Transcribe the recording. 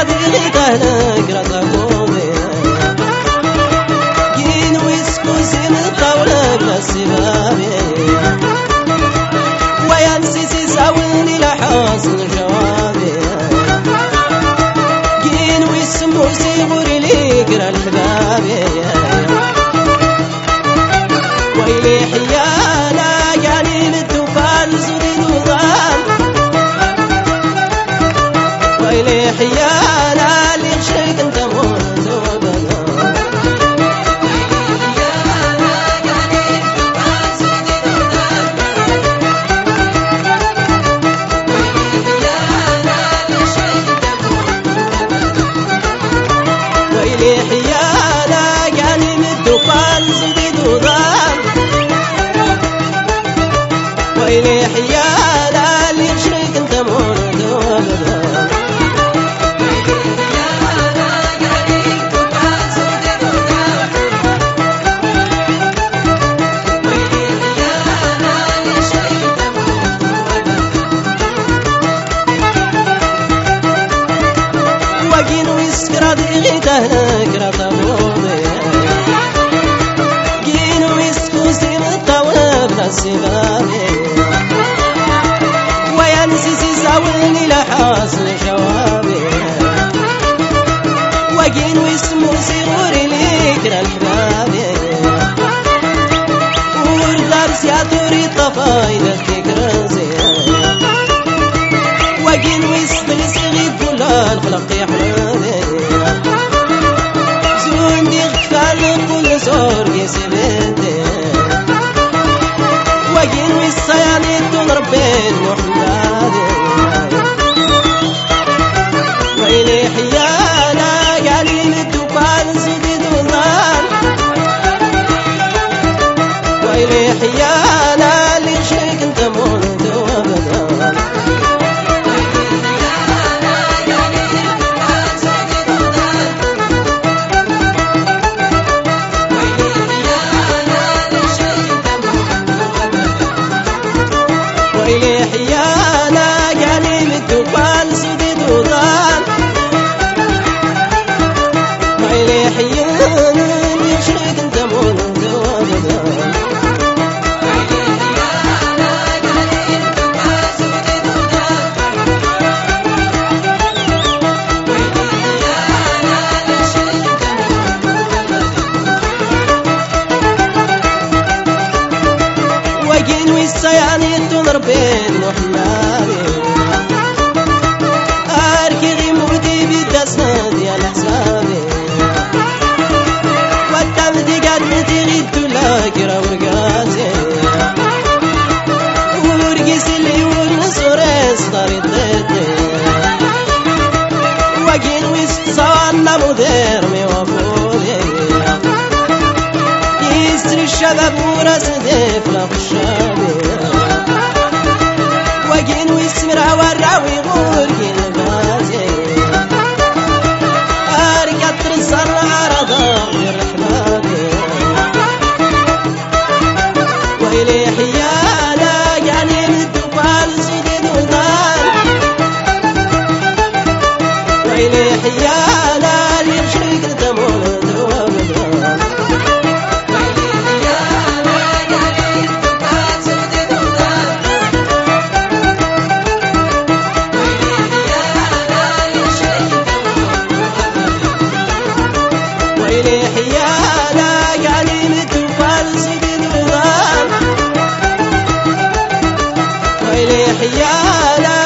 ديغي تهلك رتقومي جين ويسكوسي مطاولة بالسبابي وينسيسي ساوني لحاصل جوابي جين ويسموسي غوري لي كرا الحبابي ويلي حيانا يعني للتوفان زوري الوضان ويلي حيانا اللي خشيك انت موت وبدا ويلي حيانا يعني للتوفان زوري الوضان ويلي حيانا اللي خشيك انت موت وبدا ديغي تهلك رتقومي جينو يسكوسي مطاولة بالسبابي وينسيسي ساولني لحاصل جوابي وجينو يسموسي غوري ليك الحبابي وردارس يا دوري طفايدة تكرزي وجينو يسبلسي غيب فلان خلق يحمدي صوري سبتي وجين والصياني تنربين محمدي ويلي حيانا قالين التوفان زديد وظال ويلي حيانا اللي شيك انت موت وبدا ويلي حيانا يعني للتوفان زديد وضال ويلي حيانا اللي شريك انت موت وبدا وجين والسياني تنربين محمدي أركي غيمودي بالدسند يا الحسابي والتمدي قدمتي غيبتو لك ورقاتي ورقيس اللي ونصوريس طريق ضدي وجين ويستصوانا مدير ميوافولي يسري الشباب وراس ديف لخشابي وجين ويسمرها والراوي غورقين بازي أركب ترسل عرضا غير حبابي ويلي حيانا يعني للتوفان زديد وضال ويلي حيانا اللي بشريك انت موت وبدا ويلي حيانا يعني للتوفان زديد وضال ويلي حيانا